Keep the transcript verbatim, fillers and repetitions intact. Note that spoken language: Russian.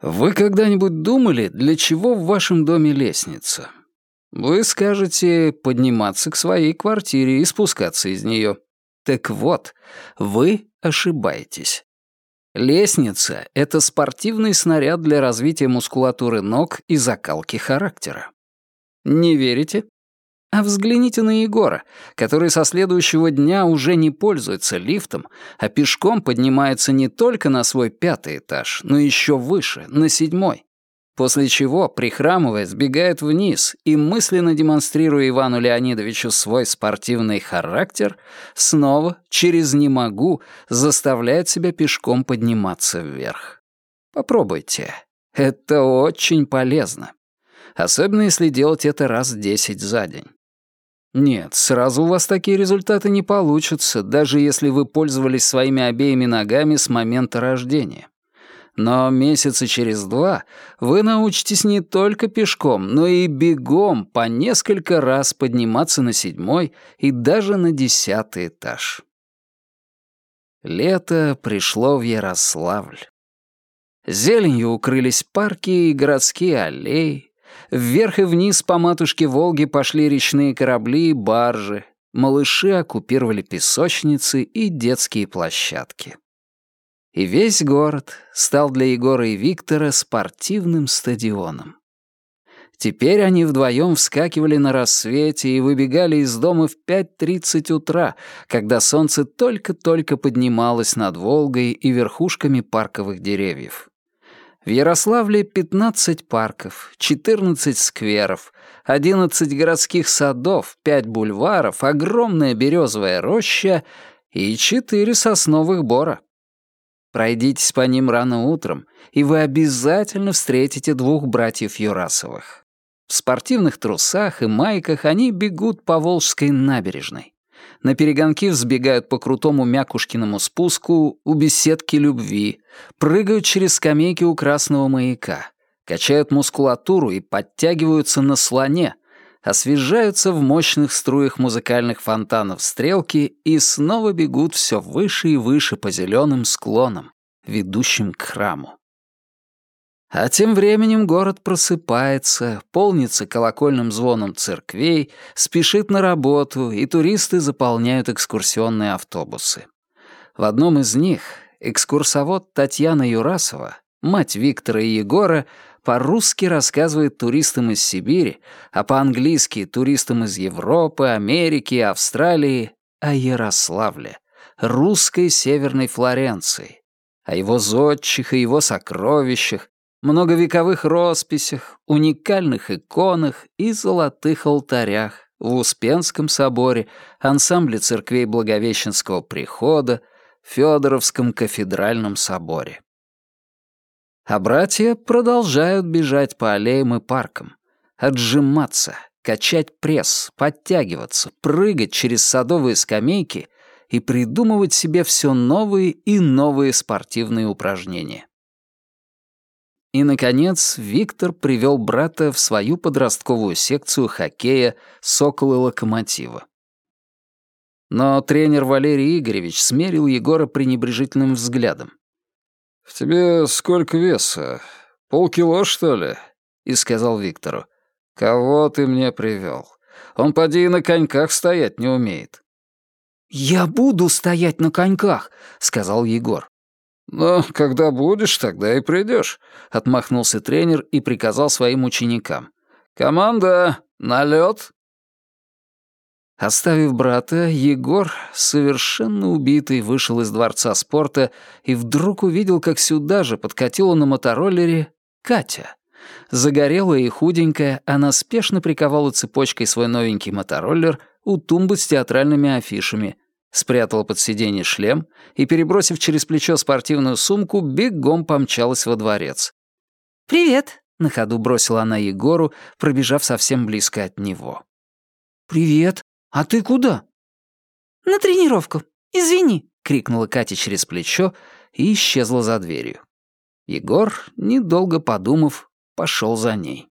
Вы когда-нибудь думали, для чего в вашем доме лестница? Вы скажете подниматься к своей квартире и спускаться из нее. Так вот, вы ошибаетесь. Лестница — это спортивный снаряд для развития мускулатуры ног и закалки характера. Не верите? А взгляните на Егора, который со следующего дня уже не пользуется лифтом, а пешком поднимается не только на свой пятый этаж, но еще выше, на седьмой. После чего, прихрамывая, сбегает вниз и, мысленно демонстрируя Ивану Леонидовичу свой спортивный характер, снова, через «не могу», заставляет себя пешком подниматься вверх. Попробуйте. Это очень полезно. Особенно если делать это раз десять за день. Нет, сразу у вас такие результаты не получатся, даже если вы пользовались своими обеими ногами с момента рождения. Но месяца через два вы научитесь не только пешком, но и бегом по несколько раз подниматься на седьмой и даже на десятый этаж. Лето пришло в Ярославль. Зеленью укрылись парки и городские аллеи. Вверх и вниз по матушке Волги пошли речные корабли и баржи. Малыши оккупировали песочницы и детские площадки. И весь город стал для Егора и Виктора спортивным стадионом. Теперь они вдвоем вскакивали на рассвете и выбегали из дома в пять тридцать утра, когда солнце только-только поднималось над Волгой и верхушками парковых деревьев. В Ярославле пятнадцать парков, четырнадцать скверов, одиннадцать городских садов, пять бульваров, огромная березовая роща и четыре сосновых бора. Пройдитесь по ним рано утром, и вы обязательно встретите двух братьев Юрасовых. В спортивных трусах и майках они бегут по Волжской набережной. На перегонки взбегают по крутому Мякушкиному спуску у беседки любви, прыгают через скамейки у Красного маяка, качают мускулатуру и подтягиваются на слоне, освежаются в мощных струях музыкальных фонтанов стрелки и снова бегут все выше и выше по зеленым склонам, ведущим к храму. А тем временем город просыпается, полнится колокольным звоном церквей, спешит на работу, и туристы заполняют экскурсионные автобусы. В одном из них экскурсовод Татьяна Юрасова, мать Виктора и Егора, по-русски рассказывает туристам из Сибири, а по-английски туристам из Европы, Америки, Австралии о Ярославле, русской Северной Флоренции, о его зодчих и его сокровищах, многовековых росписях, уникальных иконах и золотых алтарях в Успенском соборе, ансамбле церквей Благовещенского прихода, Фёдоровском кафедральном соборе. А братья продолжают бежать по аллеям и паркам, отжиматься, качать пресс, подтягиваться, прыгать через садовые скамейки и придумывать себе все новые и новые спортивные упражнения. И, наконец, Виктор привел брата в свою подростковую секцию хоккея «Сокол» и «Локомотива». Но тренер Валерий Игоревич смерил Егора пренебрежительным взглядом. «В тебе сколько веса? Полкило, что ли?» И сказал Виктору. «Кого ты мне привел? Он поди и на коньках стоять не умеет». «Я буду стоять на коньках», — сказал Егор. «Ну, когда будешь, тогда и придешь», — отмахнулся тренер и приказал своим ученикам. «Команда, на лед!» Оставив брата, Егор, совершенно убитый, вышел из дворца спорта и вдруг увидел, как сюда же подкатила на мотороллере Катя. Загорелая и худенькая, она спешно приковала цепочкой свой новенький мотороллер у тумбы с театральными афишами, спрятала под сиденье шлем и, перебросив через плечо спортивную сумку, бегом помчалась во дворец. «Привет!» — на ходу бросила она Егору, пробежав совсем близко от него. «Привет! А ты куда?» «На тренировку. Извини!» — крикнула Катя через плечо и исчезла за дверью. Егор, недолго подумав, пошел за ней.